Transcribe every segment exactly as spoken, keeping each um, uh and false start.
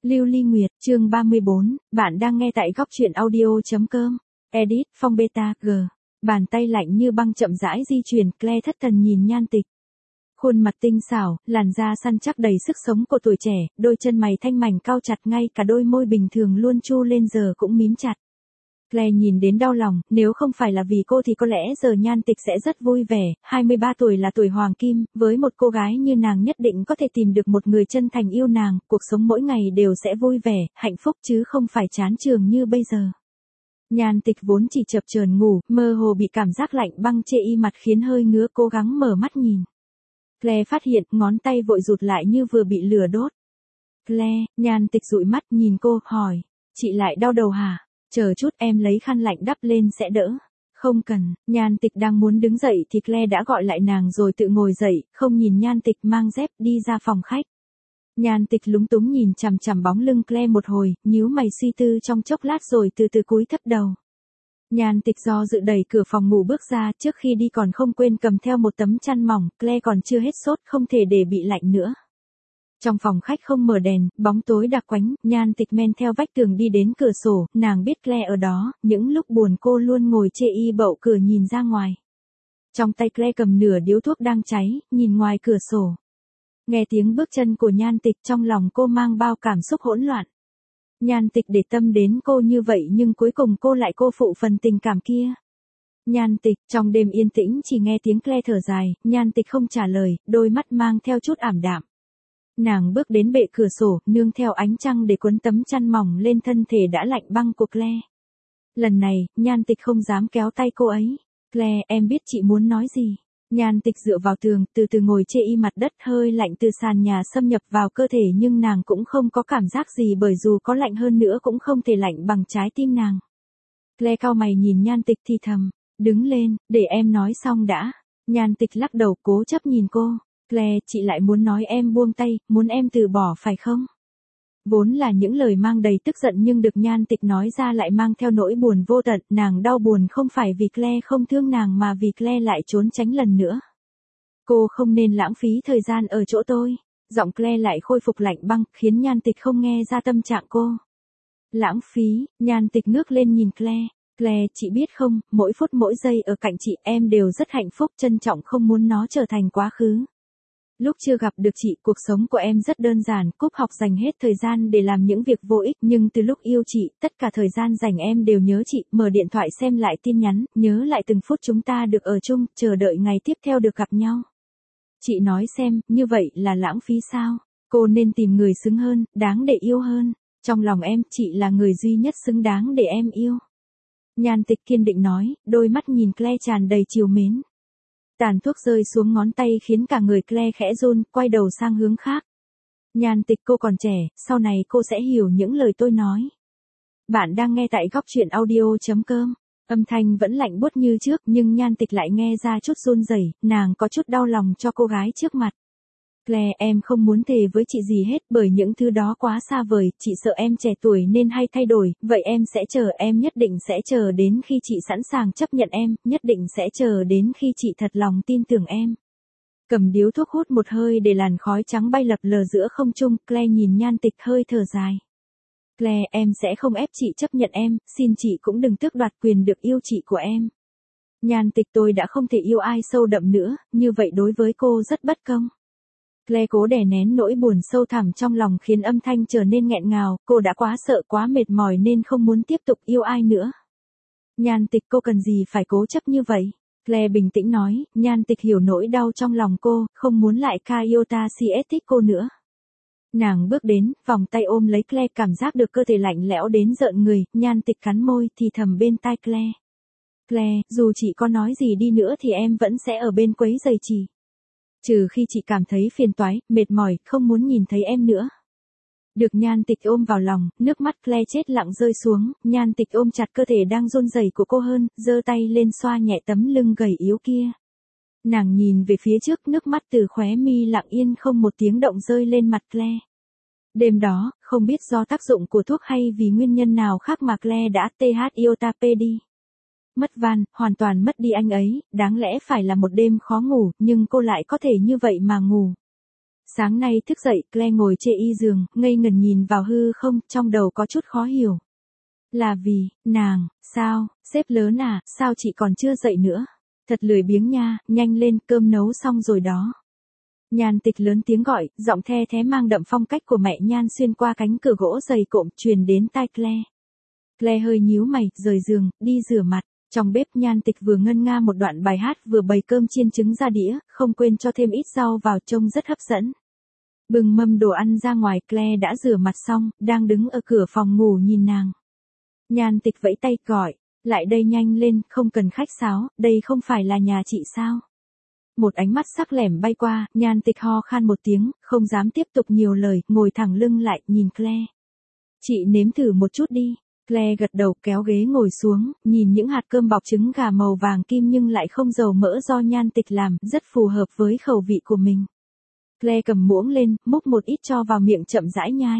Lưu Ly Nguyệt, chương ba mươi bốn, bạn đang nghe tại góc truyện audio.com. Edit, Phong Beta, G. Bàn tay lạnh như băng chậm rãi di chuyển, Claire thất thần nhìn Nhan Tịch. Khuôn mặt tinh xảo, làn da săn chắc đầy sức sống của tuổi trẻ, đôi chân mày thanh mảnh cau chặt, ngay cả đôi môi bình thường luôn chu lên giờ cũng mím chặt. Claire nhìn đến đau lòng, nếu không phải là vì cô thì có lẽ giờ Nhan Tịch sẽ rất vui vẻ, hai mươi ba tuổi là tuổi hoàng kim, với một cô gái như nàng nhất định có thể tìm được một người chân thành yêu nàng, cuộc sống mỗi ngày đều sẽ vui vẻ, hạnh phúc chứ không phải chán trường như bây giờ. Nhan Tịch vốn chỉ chập chờn ngủ, mơ hồ bị cảm giác lạnh băng chê y mặt khiến hơi ngứa, cố gắng mở mắt nhìn. Claire phát hiện ngón tay vội rụt lại như vừa bị lửa đốt. Claire, Nhan Tịch dụi mắt nhìn cô, hỏi, chị lại đau đầu hả? Chờ chút em lấy khăn lạnh đắp lên sẽ đỡ. Không cần, Nhan Tịch đang muốn đứng dậy thì Claire đã gọi lại nàng rồi tự ngồi dậy, không nhìn Nhan Tịch mang dép đi ra phòng khách. Nhan Tịch lúng túng nhìn chằm chằm bóng lưng Claire một hồi, nhíu mày suy tư trong chốc lát rồi từ từ cúi thấp đầu. Nhan Tịch do dự đẩy cửa phòng ngủ bước ra, trước khi đi còn không quên cầm theo một tấm chăn mỏng, Claire còn chưa hết sốt, không thể để bị lạnh nữa. Trong phòng khách không mở đèn, bóng tối đặc quánh, Nhan Tịch men theo vách tường đi đến cửa sổ, nàng biết Claire ở đó, những lúc buồn cô luôn ngồi chê y bậu cửa nhìn ra ngoài. Trong tay Claire cầm nửa điếu thuốc đang cháy, nhìn ngoài cửa sổ. Nghe tiếng bước chân của Nhan Tịch, trong lòng cô mang bao cảm xúc hỗn loạn. Nhan Tịch để tâm đến cô như vậy nhưng cuối cùng cô lại cô phụ phần tình cảm kia. Nhan Tịch, trong đêm yên tĩnh chỉ nghe tiếng Claire thở dài, Nhan Tịch không trả lời, đôi mắt mang theo chút ảm đạm. Nàng bước đến bệ cửa sổ, nương theo ánh trăng để quấn tấm chăn mỏng lên thân thể đã lạnh băng của Claire. Lần này, Nhan Tịch không dám kéo tay cô ấy. Claire, em biết chị muốn nói gì. Nhan Tịch dựa vào tường, từ từ ngồi chê y mặt đất, hơi lạnh từ sàn nhà xâm nhập vào cơ thể nhưng nàng cũng không có cảm giác gì, bởi dù có lạnh hơn nữa cũng không thể lạnh bằng trái tim nàng. Claire cau mày nhìn Nhan Tịch thì thầm, đứng lên, để em nói xong đã. Nhan Tịch lắc đầu cố chấp nhìn cô. Claire, chị lại muốn nói em buông tay, muốn em từ bỏ phải không? Vốn là những lời mang đầy tức giận nhưng được Nhan Tịch nói ra lại mang theo nỗi buồn vô tận, nàng đau buồn không phải vì Claire không thương nàng mà vì Claire lại trốn tránh lần nữa. Cô không nên lãng phí thời gian ở chỗ tôi. Giọng Claire lại khôi phục lạnh băng, khiến Nhan Tịch không nghe ra tâm trạng cô. Lãng phí, Nhan Tịch ngước lên nhìn Claire. Claire, chị biết không, mỗi phút mỗi giây ở cạnh chị em đều rất hạnh phúc, trân trọng không muốn nó trở thành quá khứ. Lúc chưa gặp được chị, cuộc sống của em rất đơn giản, cúp học dành hết thời gian để làm những việc vô ích, nhưng từ lúc yêu chị, tất cả thời gian dành em đều nhớ chị, mở điện thoại xem lại tin nhắn, nhớ lại từng phút chúng ta được ở chung, chờ đợi ngày tiếp theo được gặp nhau. Chị nói xem, như vậy là lãng phí sao? Cô nên tìm người xứng hơn, đáng để yêu hơn. Trong lòng em, chị là người duy nhất xứng đáng để em yêu. Nhan Tịch kiên định nói, đôi mắt nhìn Claire tràn đầy trìu mến. Tàn thuốc rơi xuống ngón tay khiến cả người Claire khẽ run, quay đầu sang hướng khác. Nhan Tịch, cô còn trẻ, sau này cô sẽ hiểu những lời tôi nói. Bạn đang nghe tại góc truyện audio.com. Âm thanh vẫn lạnh buốt như trước nhưng Nhan Tịch lại nghe ra chút run rẩy, nàng có chút đau lòng cho cô gái trước mặt. Claire, em không muốn thề với chị gì hết bởi những thứ đó quá xa vời, chị sợ em trẻ tuổi nên hay thay đổi, vậy em sẽ chờ, em nhất định sẽ chờ đến khi chị sẵn sàng chấp nhận em, nhất định sẽ chờ đến khi chị thật lòng tin tưởng em. Cầm điếu thuốc hút một hơi để làn khói trắng bay lập lờ giữa không trung, Claire nhìn Nhan Tịch hơi thở dài. Claire, em sẽ không ép chị chấp nhận em, xin chị cũng đừng tước đoạt quyền được yêu chị của em. Nhan Tịch, tôi đã không thể yêu ai sâu đậm nữa, như vậy đối với cô rất bất công. Claire cố đè nén nỗi buồn sâu thẳm trong lòng khiến âm thanh trở nên nghẹn ngào, cô đã quá sợ quá mệt mỏi nên không muốn tiếp tục yêu ai nữa. Nhan Tịch, cô cần gì phải cố chấp như vậy? Claire bình tĩnh nói, Nhan Tịch hiểu nỗi đau trong lòng cô, không muốn lại Kayota siết thích cô nữa. Nàng bước đến, vòng tay ôm lấy Claire, cảm giác được cơ thể lạnh lẽo đến rợn người, Nhan Tịch cắn môi thì thầm bên tai Claire. Claire, dù chị có nói gì đi nữa thì em vẫn sẽ ở bên quấy rầy chị. Trừ khi chị cảm thấy phiền toái, mệt mỏi, không muốn nhìn thấy em nữa. Được Nhan Tịch ôm vào lòng, nước mắt Claire chết lặng rơi xuống, Nhan Tịch ôm chặt cơ thể đang run rẩy của cô hơn, giơ tay lên xoa nhẹ tấm lưng gầy yếu kia. Nàng nhìn về phía trước, nước mắt từ khóe mi lặng yên không một tiếng động rơi lên mặt Claire. Đêm đó, không biết do tác dụng của thuốc hay vì nguyên nhân nào khác mà Claire đã tê hát iota pê đi. Mất Van, hoàn toàn mất đi anh ấy, đáng lẽ phải là một đêm khó ngủ, nhưng cô lại có thể như vậy mà ngủ. Sáng nay thức dậy, Claire ngồi trên y giường, ngây ngẩn nhìn vào hư không, trong đầu có chút khó hiểu. Là vì, nàng, sao, sếp lớn à, sao chị còn chưa dậy nữa? Thật lười biếng nha, nhanh lên, cơm nấu xong rồi đó. Nhan Tịch lớn tiếng gọi, giọng the thé mang đậm phong cách của mẹ Nhan xuyên qua cánh cửa gỗ dày cộm truyền đến tai Claire. Claire hơi nhíu mày, rời giường, đi rửa mặt. Trong bếp Nhan Tịch vừa ngân nga một đoạn bài hát vừa bày cơm chiên trứng ra đĩa, không quên cho thêm ít rau vào trông rất hấp dẫn. Bưng mâm đồ ăn ra ngoài, Claire đã rửa mặt xong, đang đứng ở cửa phòng ngủ nhìn nàng. Nhan Tịch vẫy tay gọi, lại đây nhanh lên, không cần khách sáo, đây không phải là nhà chị sao? Một ánh mắt sắc lẻm bay qua, Nhan Tịch ho khan một tiếng, không dám tiếp tục nhiều lời, ngồi thẳng lưng lại, nhìn Claire. Chị nếm thử một chút đi. Claire gật đầu kéo ghế ngồi xuống, nhìn những hạt cơm bọc trứng gà màu vàng kim nhưng lại không dầu mỡ do Nhan Tịch làm, rất phù hợp với khẩu vị của mình. Claire cầm muỗng lên, múc một ít cho vào miệng chậm rãi nhai.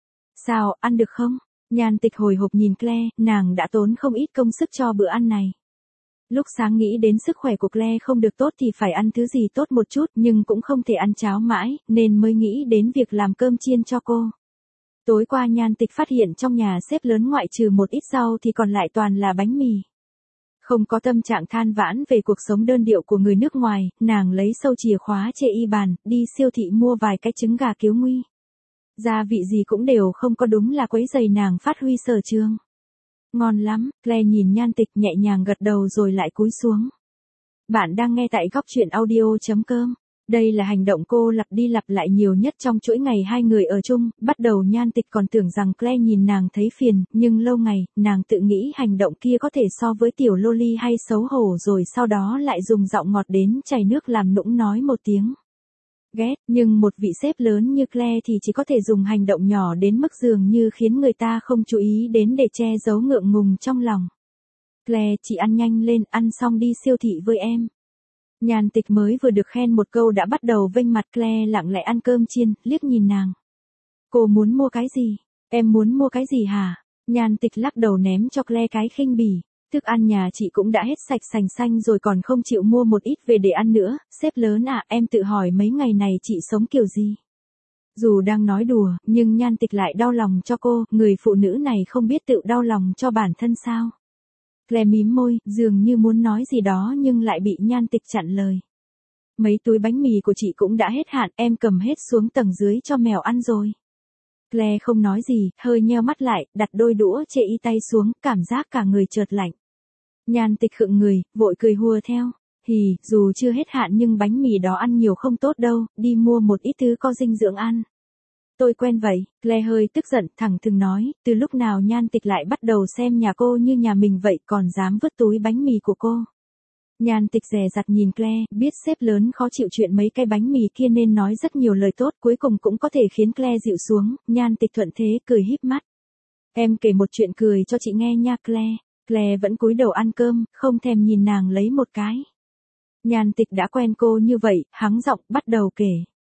Sao, ăn được không? Nhan Tịch hồi hộp nhìn Claire, nàng đã tốn không ít công sức cho bữa ăn này. Lúc sáng nghĩ đến sức khỏe của Claire không được tốt thì phải ăn thứ gì tốt một chút nhưng cũng không thể ăn cháo mãi, nên mới nghĩ đến việc làm cơm chiên cho cô. Tối qua Nhan Tịch phát hiện trong nhà sếp lớn ngoại trừ một ít rau thì còn lại toàn là bánh mì. Không có tâm trạng than vãn về cuộc sống đơn điệu của người nước ngoài, nàng lấy sâu chìa khóa chê y bàn, đi siêu thị mua vài cái trứng gà cứu nguy. Gia vị gì cũng đều không có, đúng là quấy rầy nàng phát huy sở trường. Ngon lắm, Claire nhìn Nhan Tịch nhẹ nhàng gật đầu rồi lại cúi xuống. Bạn đang nghe tại góc truyện audio chấm com. Đây là hành động cô lặp đi lặp lại nhiều nhất trong chuỗi ngày hai người ở chung, bắt đầu Nhan Tịch còn tưởng rằng Claire nhìn nàng thấy phiền, nhưng lâu ngày, nàng tự nghĩ hành động kia có thể so với tiểu loli hay xấu hổ rồi sau đó lại dùng giọng ngọt đến chảy nước làm nũng nói một tiếng. Ghét, nhưng một vị sếp lớn như Claire thì chỉ có thể dùng hành động nhỏ đến mức dường như khiến người ta không chú ý đến để che giấu ngượng ngùng trong lòng. Claire, chị ăn nhanh lên, ăn xong đi siêu thị với em. Nhan Tịch mới vừa được khen một câu đã bắt đầu vênh mặt. Claire lặng lẽ ăn cơm chiên, liếc nhìn nàng. Cô muốn mua cái gì? Em muốn mua cái gì hả? Nhan Tịch lắc đầu ném cho Claire cái khinh bỉ. Thức ăn nhà chị cũng đã hết sạch sành xanh rồi còn không chịu mua một ít về để ăn nữa. Sếp lớn à, em tự hỏi mấy ngày này chị sống kiểu gì? Dù đang nói đùa, nhưng Nhan Tịch lại đau lòng cho cô, người phụ nữ này không biết tự đau lòng cho bản thân sao? Claire mím môi, dường như muốn nói gì đó nhưng lại bị Nhan Tịch chặn lời. Mấy túi bánh mì của chị cũng đã hết hạn, em cầm hết xuống tầng dưới cho mèo ăn rồi. Claire không nói gì, hơi nheo mắt lại, đặt đôi đũa chê y tay xuống, cảm giác cả người chợt lạnh. Nhan Tịch khựng người, vội cười hùa theo. Hì, dù chưa hết hạn nhưng bánh mì đó ăn nhiều không tốt đâu, đi mua một ít thứ có dinh dưỡng ăn. Tôi quen vậy, Claire hơi tức giận, thẳng thừng nói, từ lúc nào Nhan Tịch lại bắt đầu xem nhà cô như nhà mình vậy còn dám vứt túi bánh mì của cô. Nhan Tịch dè dặt nhìn Claire, biết sếp lớn khó chịu chuyện mấy cái bánh mì kia nên nói rất nhiều lời tốt cuối cùng cũng có thể khiến Claire dịu xuống, Nhan Tịch thuận thế cười híp mắt. Em kể một chuyện cười cho chị nghe nha Claire. Claire vẫn cúi đầu ăn cơm, không thèm nhìn nàng lấy một cái. Nhan Tịch đã quen cô như vậy, hắng giọng bắt đầu kể.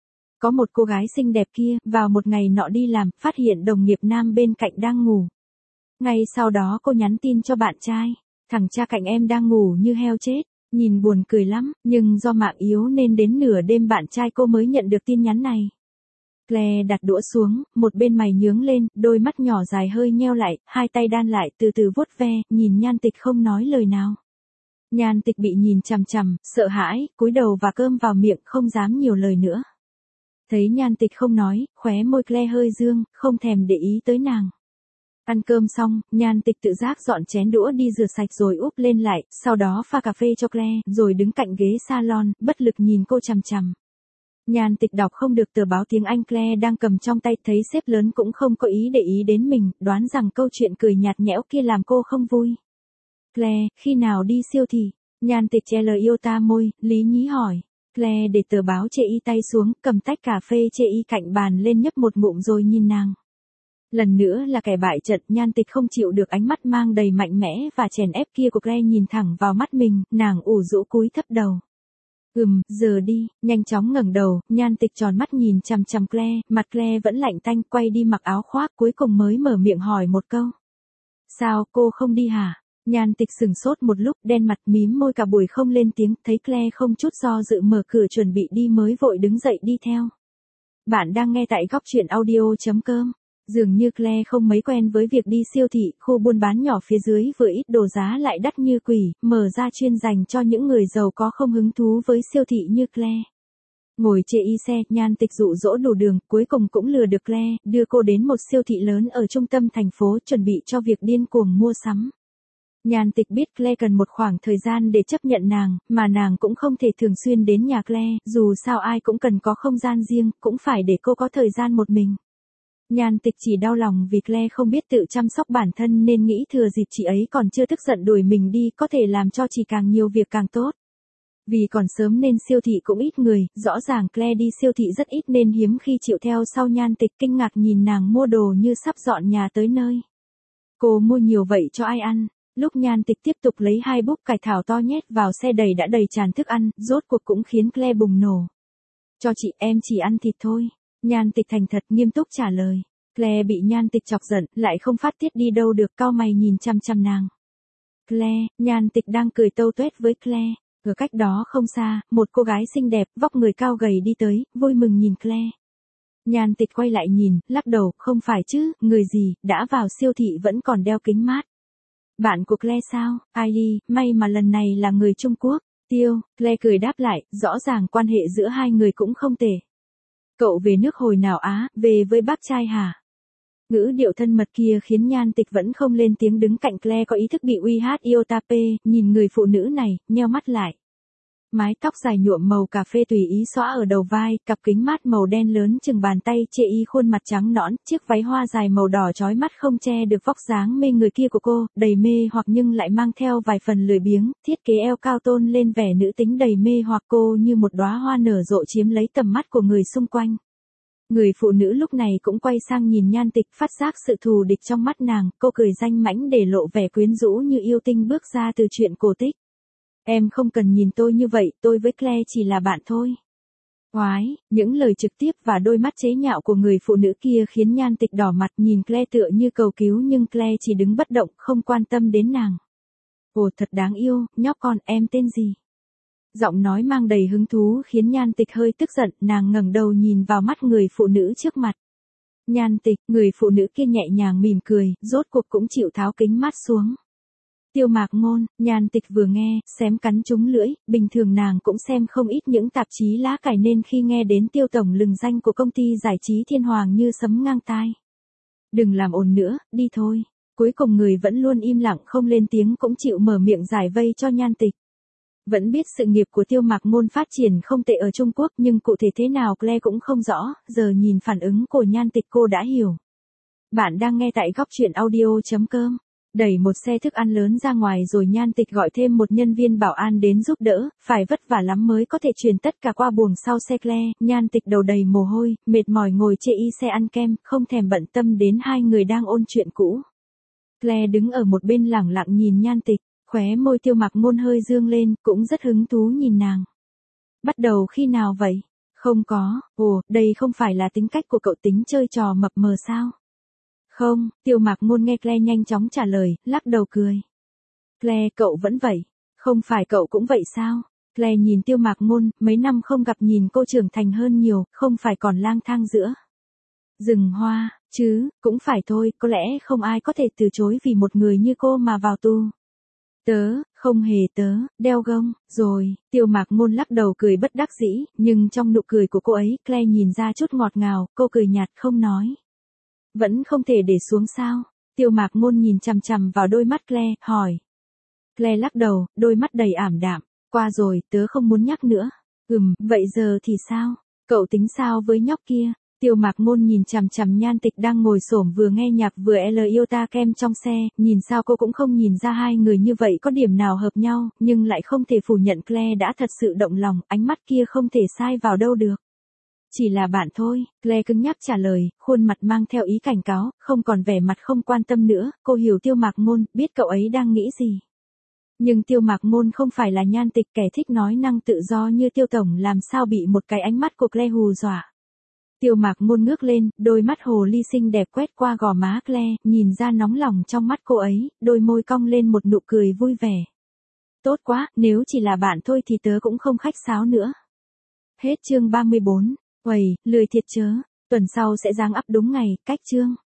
Có một cô gái xinh đẹp kia, vào một ngày nọ đi làm, phát hiện đồng nghiệp nam bên cạnh đang ngủ. Ngay sau đó cô nhắn tin cho bạn trai. Thằng cha cạnh em đang ngủ như heo chết, nhìn buồn cười lắm, nhưng do mạng yếu nên đến nửa đêm bạn trai cô mới nhận được tin nhắn này. Claire đặt đũa xuống, một bên mày nhướng lên, đôi mắt nhỏ dài hơi nheo lại, hai tay đan lại từ từ vuốt ve, nhìn Nhan Tịch không nói lời nào. Nhan Tịch bị nhìn chằm chằm, sợ hãi, cúi đầu và cơm vào miệng, không dám nhiều lời nữa. Thấy Nhan Tịch không nói, khóe môi Claire hơi dương, không thèm để ý tới nàng. Ăn cơm xong, Nhan Tịch tự giác dọn chén đũa đi rửa sạch rồi úp lên lại, sau đó pha cà phê cho Claire, rồi đứng cạnh ghế salon, bất lực nhìn cô chằm chằm. Nhan Tịch đọc không được tờ báo tiếng Anh Claire đang cầm trong tay, thấy sếp lớn cũng không có ý để ý đến mình, đoán rằng câu chuyện cười nhạt nhẽo kia làm cô không vui. Claire, khi nào đi siêu thị? Nhan Tịch che lời yêu ta môi, lý nhí hỏi. Claire để tờ báo chê y tay xuống, cầm tách cà phê chê y cạnh bàn lên nhấp một ngụm rồi nhìn nàng. Lần nữa là kẻ bại trận, Nhan Tịch không chịu được ánh mắt mang đầy mạnh mẽ và chèn ép kia của Claire nhìn thẳng vào mắt mình, nàng ủ rũ cúi thấp đầu. Ừm, giờ đi, nhanh chóng ngẩng đầu, Nhan Tịch tròn mắt nhìn chằm chằm Claire, mặt Claire vẫn lạnh tanh, quay đi mặc áo khoác cuối cùng mới mở miệng hỏi một câu. Sao, cô không đi hả? Nhan Tịch sừng sốt một lúc, đen mặt mím môi cả buổi không lên tiếng, thấy Claire không chút do dự mở cửa chuẩn bị đi mới vội đứng dậy đi theo. Bạn đang nghe tại góc truyện audio.com. Dường như Claire không mấy quen với việc đi siêu thị, khu buôn bán nhỏ phía dưới vừa ít đồ giá lại đắt như quỷ, mở ra chuyên dành cho những người giàu có không hứng thú với siêu thị như Claire. Ngồi chê y xe, Nhan Tịch dụ dỗ đủ đường, cuối cùng cũng lừa được Claire, đưa cô đến một siêu thị lớn ở trung tâm thành phố chuẩn bị cho việc điên cuồng mua sắm. Nhan Tịch biết Claire cần một khoảng thời gian để chấp nhận nàng, mà nàng cũng không thể thường xuyên đến nhà Claire, dù sao ai cũng cần có không gian riêng, cũng phải để cô có thời gian một mình. Nhan Tịch chỉ đau lòng vì Claire không biết tự chăm sóc bản thân nên nghĩ thừa dịp chị ấy còn chưa tức giận đuổi mình đi có thể làm cho chị càng nhiều việc càng tốt. Vì còn sớm nên siêu thị cũng ít người, rõ ràng Claire đi siêu thị rất ít nên hiếm khi chịu theo sau. Nhan Tịch kinh ngạc nhìn nàng mua đồ như sắp dọn nhà tới nơi. Cô mua nhiều vậy cho ai ăn? Lúc Nhan Tịch tiếp tục lấy hai búp cải thảo to nhét vào xe đầy đã đầy tràn thức ăn, rốt cuộc cũng khiến Claire bùng nổ. Cho chị, em chỉ ăn thịt thôi. Nhan Tịch thành thật nghiêm túc trả lời. Claire bị Nhan Tịch chọc giận, lại không phát tiết đi đâu được, cau mày nhìn chăm chăm nàng. Claire, Nhan Tịch đang cười tâu tuét với Claire. Ở cách đó không xa, một cô gái xinh đẹp, vóc người cao gầy đi tới, vui mừng nhìn Claire. Nhan Tịch quay lại nhìn, lắc đầu, không phải chứ, người gì, đã vào siêu thị vẫn còn đeo kính mát. Bạn của Claire sao? Ai đi, may mà lần này là người Trung Quốc. Tiêu, Claire cười đáp lại, rõ ràng quan hệ giữa hai người cũng không tệ. Cậu về nước hồi nào á, về với bác trai hả? Ngữ điệu thân mật kia khiến Nhan Tịch vẫn không lên tiếng, đứng cạnh Claire có ý thức bị uy hát Iotape, nhìn người phụ nữ này, nheo mắt lại. Mái tóc dài nhuộm màu cà phê tùy ý xõa ở đầu vai, cặp kính mát màu đen lớn chừng bàn tay chê y khuôn mặt trắng nõn, chiếc váy hoa dài màu đỏ chói mắt không che được vóc dáng mê người kia của cô, đầy mê hoặc nhưng lại mang theo vài phần lười biếng, thiết kế eo cao tôn lên vẻ nữ tính đầy mê hoặc, cô như một đóa hoa nở rộ chiếm lấy tầm mắt của người xung quanh. Người phụ nữ lúc này cũng quay sang nhìn Nhan Tịch, phát giác sự thù địch trong mắt nàng, cô cười danh mãnh để lộ vẻ quyến rũ như yêu tinh bước ra từ truyện cổ tích. Em không cần nhìn tôi như vậy, tôi với Claire chỉ là bạn thôi. Oái, những lời trực tiếp và đôi mắt chế nhạo của người phụ nữ kia khiến Nhan Tịch đỏ mặt, nhìn Claire tựa như cầu cứu nhưng Claire chỉ đứng bất động, không quan tâm đến nàng. Ồ, thật đáng yêu, nhóc con, em tên gì? Giọng nói mang đầy hứng thú khiến Nhan Tịch hơi tức giận, nàng ngẩng đầu nhìn vào mắt người phụ nữ trước mặt. Nhan Tịch, người phụ nữ kia nhẹ nhàng mỉm cười, rốt cuộc cũng chịu tháo kính mát xuống. Tiêu Mạc Ngôn, Nhan Tịch vừa nghe, xém cắn trúng lưỡi, bình thường nàng cũng xem không ít những tạp chí lá cải nên khi nghe đến Tiêu tổng lừng danh của công ty giải trí Thiên Hoàng như sấm ngang tai. Đừng làm ồn nữa, đi thôi. Cuối cùng người vẫn luôn im lặng không lên tiếng cũng chịu mở miệng giải vây cho Nhan Tịch. Vẫn biết sự nghiệp của Tiêu Mạc Ngôn phát triển không tệ ở Trung Quốc nhưng cụ thể thế nào Claire cũng không rõ, giờ nhìn phản ứng của Nhan Tịch cô đã hiểu. Bạn đang nghe tại góc truyện audio.com. Đẩy một xe thức ăn lớn ra ngoài rồi Nhan Tịch gọi thêm một nhân viên bảo an đến giúp đỡ, phải vất vả lắm mới có thể truyền tất cả qua buồng sau xe Claire. Nhan Tịch đầu đầy mồ hôi, mệt mỏi ngồi chê y xe ăn kem, không thèm bận tâm đến hai người đang ôn chuyện cũ. Claire đứng ở một bên lẳng lặng nhìn Nhan Tịch, khóe môi Tiêu Mạc Ngôn hơi dương lên, cũng rất hứng thú nhìn nàng. Bắt đầu khi nào vậy? Không có, ồ, đây không phải là tính cách của cậu, tính chơi trò mập mờ sao? Không, Tiêu Mạc Ngôn nghe Claire nhanh chóng trả lời, lắc đầu cười. Claire, cậu vẫn vậy. Không phải cậu cũng vậy sao? Claire nhìn Tiêu Mạc Ngôn, mấy năm không gặp nhìn cô trưởng thành hơn nhiều, không phải còn lang thang giữa rừng hoa, chứ, cũng phải thôi, có lẽ không ai có thể từ chối vì một người như cô mà vào tù. Tớ, không hề tớ, đeo gông, rồi, Tiêu Mạc Ngôn lắc đầu cười bất đắc dĩ, nhưng trong nụ cười của cô ấy, Claire nhìn ra chút ngọt ngào, cô cười nhạt không nói. Vẫn không thể để xuống sao? Tiêu Mạc Ngôn nhìn chằm chằm vào đôi mắt Claire, hỏi. Claire lắc đầu, đôi mắt đầy ảm đạm, qua rồi, tớ không muốn nhắc nữa. Ừm, vậy giờ thì sao? Cậu tính sao với nhóc kia? Tiêu Mạc Ngôn nhìn chằm chằm Nhan Tịch đang ngồi xổm vừa nghe nhạc vừa L Iota kem trong xe, nhìn sao cô cũng không nhìn ra hai người như vậy có điểm nào hợp nhau, nhưng lại không thể phủ nhận Claire đã thật sự động lòng, ánh mắt kia không thể sai vào đâu được. Chỉ là bạn thôi, Claire cứng nhắc trả lời, khuôn mặt mang theo ý cảnh cáo, không còn vẻ mặt không quan tâm nữa, cô hiểu Tiêu Mạc Ngôn, biết cậu ấy đang nghĩ gì. Nhưng Tiêu Mạc Ngôn không phải là Nhan Tịch kẻ thích nói năng tự do như Tiêu tổng, làm sao bị một cái ánh mắt của Claire hù dọa. Tiêu Mạc Ngôn ngước lên, đôi mắt hồ ly xinh đẹp quét qua gò má Claire, nhìn ra nóng lòng trong mắt cô ấy, đôi môi cong lên một nụ cười vui vẻ. Tốt quá, nếu chỉ là bạn thôi thì tớ cũng không khách sáo nữa. Hết chương ba mươi bốn. Uầy, lười thiệt chớ, tuần sau sẽ giang up đúng ngày, cách chương.